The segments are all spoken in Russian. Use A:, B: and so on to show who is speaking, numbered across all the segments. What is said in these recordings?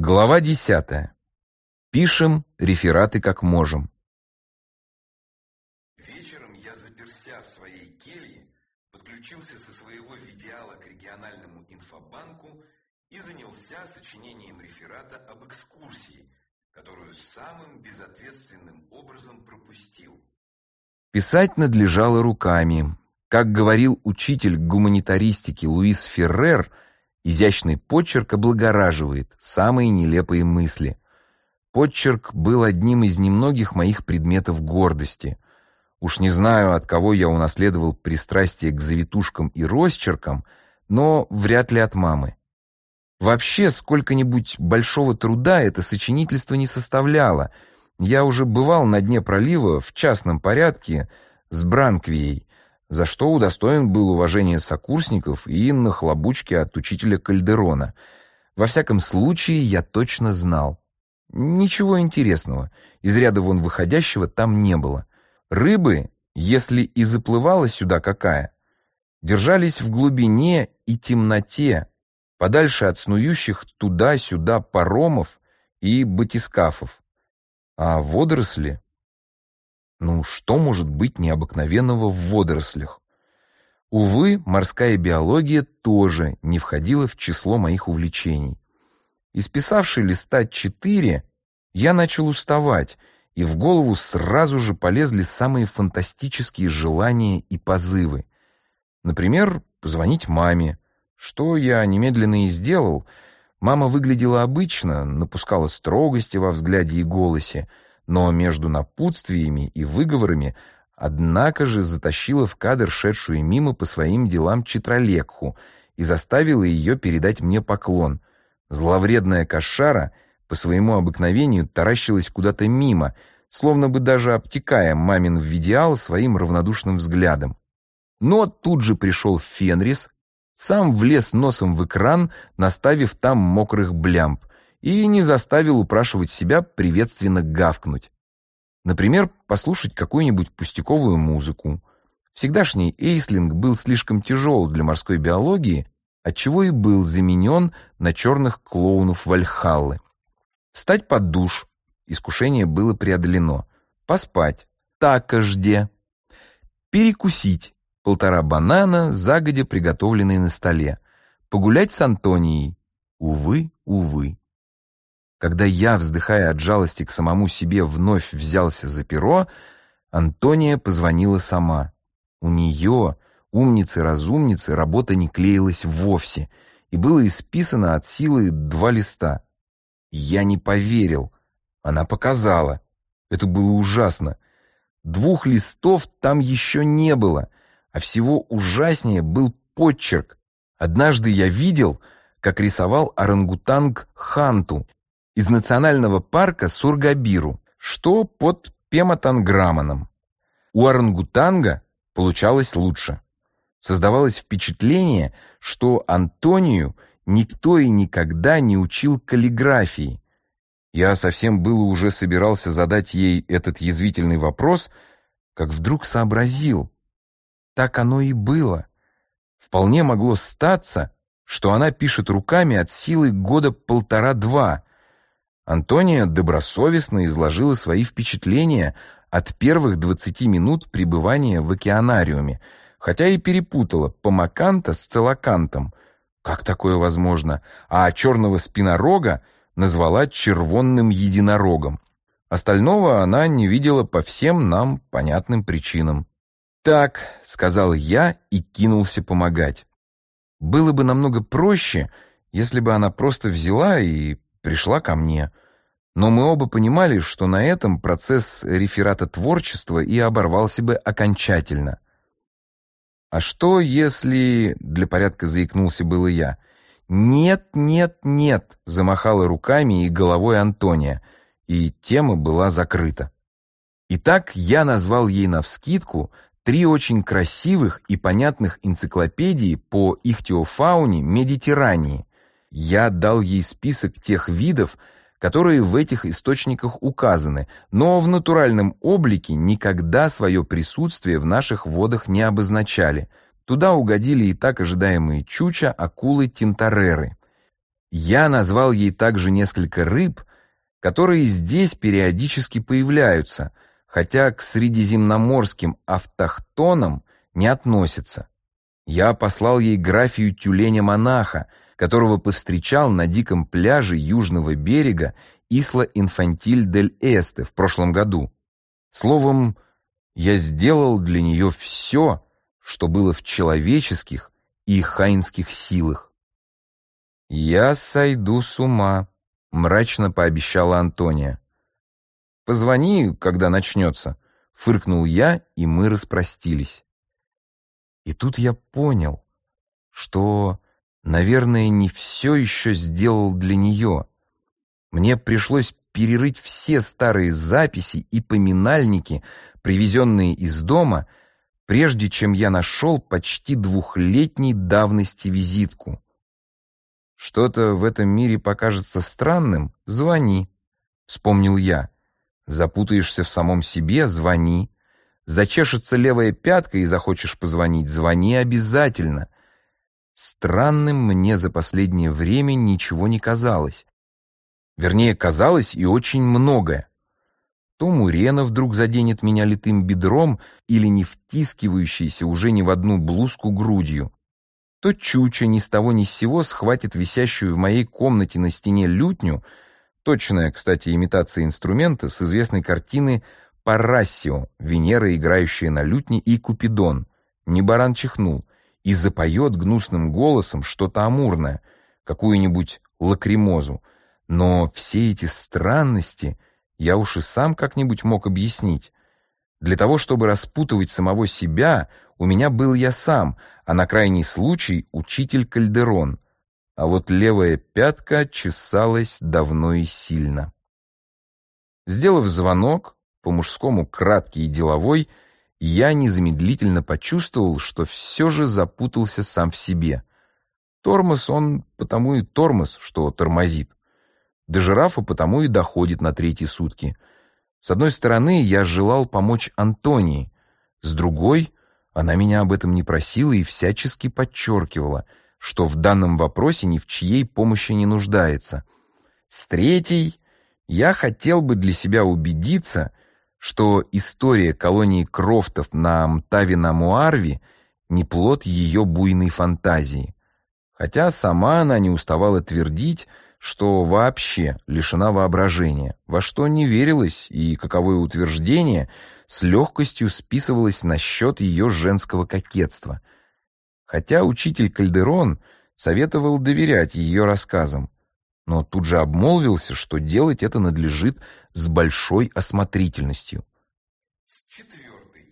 A: Глава 10. Пишем рефераты как можем.
B: Вечером я, заперся в своей келье, подключился со своего видеала к региональному инфобанку и занялся сочинением реферата об экскурсии, которую самым безответственным образом пропустил.
A: Писать надлежало руками. Как говорил учитель гуманитаристики Луис Феррер, изящный почерк облагораживает самые нелепые мысли. Почерк был одним из немногих моих предметов гордости. Уж не знаю, от кого я унаследовал пристрастие к завитушкам и росчеркам, но вряд ли от мамы. Вообще, сколько-нибудь большого труда это сочинительство не составляло. Я уже бывал на дне пролива в частном порядке с Бранквией, за что удостоен был уважения сокурсников и нахлобучки от учителя Кальдерона. Во всяком случае, я точно знал. Ничего интересного, из ряда вон выходящего там не было. Рыбы, если и заплывала сюда какая, держались в глубине и темноте, подальше от снующих туда-сюда паромов и батискафов. А водоросли? Ну, что может быть необыкновенного в водорослях? Увы, морская биология тоже не входила в число моих увлечений. Исписавший листа 4, я начал уставать, и в голову сразу же полезли самые фантастические желания и позывы. Например, позвонить маме, что я немедленно и сделал. Мама выглядела обычно, напускала строгости во взгляде и голосе, но между напутствиями и выговорами однако же затащила в кадр шедшую мимо по своим делам Читралекху и заставила ее передать мне поклон. Зловредная кошара по своему обыкновению таращилась куда-то мимо, словно бы даже обтекая мамин видеал своим равнодушным взглядом. Но тут же пришел Фенрис, сам влез носом в экран, наставив там мокрых блямб, и не заставил упрашивать себя приветственно гавкнуть. Например, послушать какую-нибудь пустяковую музыку. Всегдашний эйслинг был слишком тяжел для морской биологии, отчего и был заменен на черных клоунов Вальхаллы. Встать под душ, искушение было преодолено. Поспать, такожде. Перекусить, 1,5 банана, загодя приготовленные на столе. Погулять с Антонией. Увы, увы. Когда я, вздыхая от жалости к самому себе, вновь взялся за перо, Антония позвонила сама. У нее, умницы-разумницы, работа не клеилась вовсе, и было исписано от силы 2 листа. Я не поверил. Она показала. Это было ужасно. 2 листов там еще не было, а всего ужаснее был подчерк. Однажды я видел, как рисовал орангутанг Ханту из национального парка Сургабиру, что под Пематанграманом. У орангутанга получалось лучше. Создавалось впечатление, что Антонию никто и никогда не учил каллиграфии. Я совсем было уже собирался задать ей этот язвительный вопрос, как вдруг сообразил. Так оно и было. Вполне могло статься, что она пишет руками от силы 1,5-2 года. Антония добросовестно изложила свои впечатления от первых 20 минут пребывания в океанариуме, хотя и перепутала помаканта с целокантом. Как такое возможно? А черного спинорога назвала червонным единорогом. Остального она не видела по всем нам понятным причинам. «Так», — сказал я и кинулся помогать. Было бы намного проще, если бы она просто взяла и пришла ко мне. Но мы оба понимали, что на этом процесс реферата творчества и оборвался бы окончательно. «А что, если...» — для порядка заикнулся было я. «Нет, нет, нет!» — замахала руками и головой Антония, и тема была закрыта. Итак, я назвал ей навскидку 3 очень красивых и понятных энциклопедии по ихтиофауне Медитеррании. Я дал ей список тех видов, которые в этих источниках указаны, но в натуральном облике никогда свое присутствие в наших водах не обозначали. Туда угодили и так ожидаемые чуча, акулы, тинтареры. Я назвал ей также несколько рыб, которые здесь периодически появляются, хотя к средиземноморским автохтонам не относятся. Я послал ей графию тюленя-монаха, которого повстречал на диком пляже южного берега Исла-Инфантиль-дель-Эсте в прошлом году. Словом, я сделал для нее все, что было в человеческих и хайнских силах. «Я сойду с ума», — мрачно пообещала Антония. «Позвони, когда начнется», — фыркнул я, и мы распростились. И тут я понял, что, наверное, не все еще сделал для нее. Мне пришлось перерыть все старые записи и поминальники, привезенные из дома, прежде чем я нашел почти 2-летней давности визитку. «Что-то в этом мире покажется странным? Звони», — вспомнил я. «Запутаешься в самом себе? Звони. Зачешется левая пятка и захочешь позвонить? Звони обязательно». Странным мне за последнее время ничего не казалось. Вернее, казалось и очень многое. То Мурена вдруг заденет меня литым бедром или не втискивающейся уже ни в одну блузку грудью. То Чуча ни с того ни с сего схватит висящую в моей комнате на стене лютню, точная, кстати, имитация инструмента с известной картины Парассио, Венера, играющая на лютне, и Купидон, не баран чихнул, и запоет гнусным голосом что-то амурное, какую-нибудь лакримозу. Но все эти странности я уж и сам как-нибудь мог объяснить. Для того, чтобы распутывать самого себя, у меня был я сам, а на крайний случай учитель Кальдерон. А вот левая пятка чесалась давно и сильно. Сделав звонок, по-мужскому краткий и деловой, я незамедлительно почувствовал, что все же запутался сам в себе. Тормоз он потому и тормоз, что тормозит. До жирафа потому и доходит на 3-е сутки. С одной стороны, я желал помочь Антонии, с другой, она меня об этом не просила и всячески подчеркивала, что в данном вопросе ни в чьей помощи не нуждается. С третьей, я хотел бы для себя убедиться, что история колонии Крофтов на Мтаве-на-Муарве не плод ее буйной фантазии. Хотя сама она не уставала твердить, что вообще лишена воображения, во что не верилось и каковое утверждение с легкостью списывалось на счет ее женского кокетства. Хотя учитель Кальдерон советовал доверять ее рассказам, но тут же обмолвился, что делать это надлежит с большой осмотрительностью.
B: С 4-й.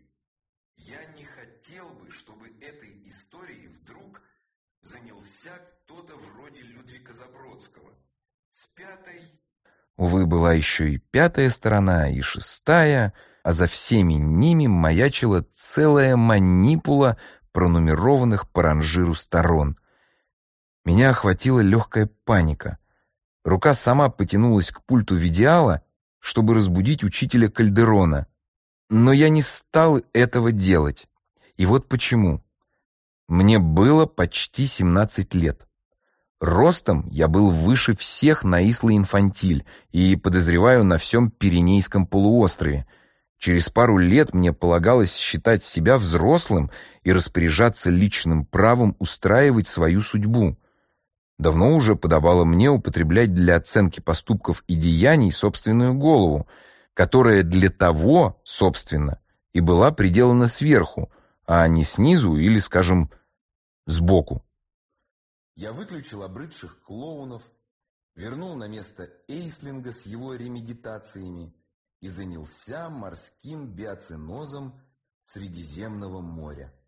B: Я не хотел бы, чтобы этой историей вдруг занялся кто-то вроде Людвига Забродского. С 5-й...
A: Увы, была еще и 5-я сторона, и 6-я, а за всеми ними маячила целая манипула пронумерованных по ранжиру сторон. Меня охватила легкая паника. Рука сама потянулась к пульту видеала, чтобы разбудить учителя Кальдерона. Но я не стал этого делать. И вот почему. Мне было почти 17 лет. Ростом я был выше всех на Исла-Инфантиль и, подозреваю, на всем Пиренейском полуострове. Через пару лет мне полагалось считать себя взрослым и распоряжаться личным правом устраивать свою судьбу. Давно уже подобало мне употреблять для оценки поступков и деяний собственную голову, которая для того, собственно, и была приделана сверху, а не снизу или, скажем, сбоку. Я выключил обрыдших клоунов, вернул на место Эйслинга с его ремедитациями и занялся морским биоценозом Средиземного моря.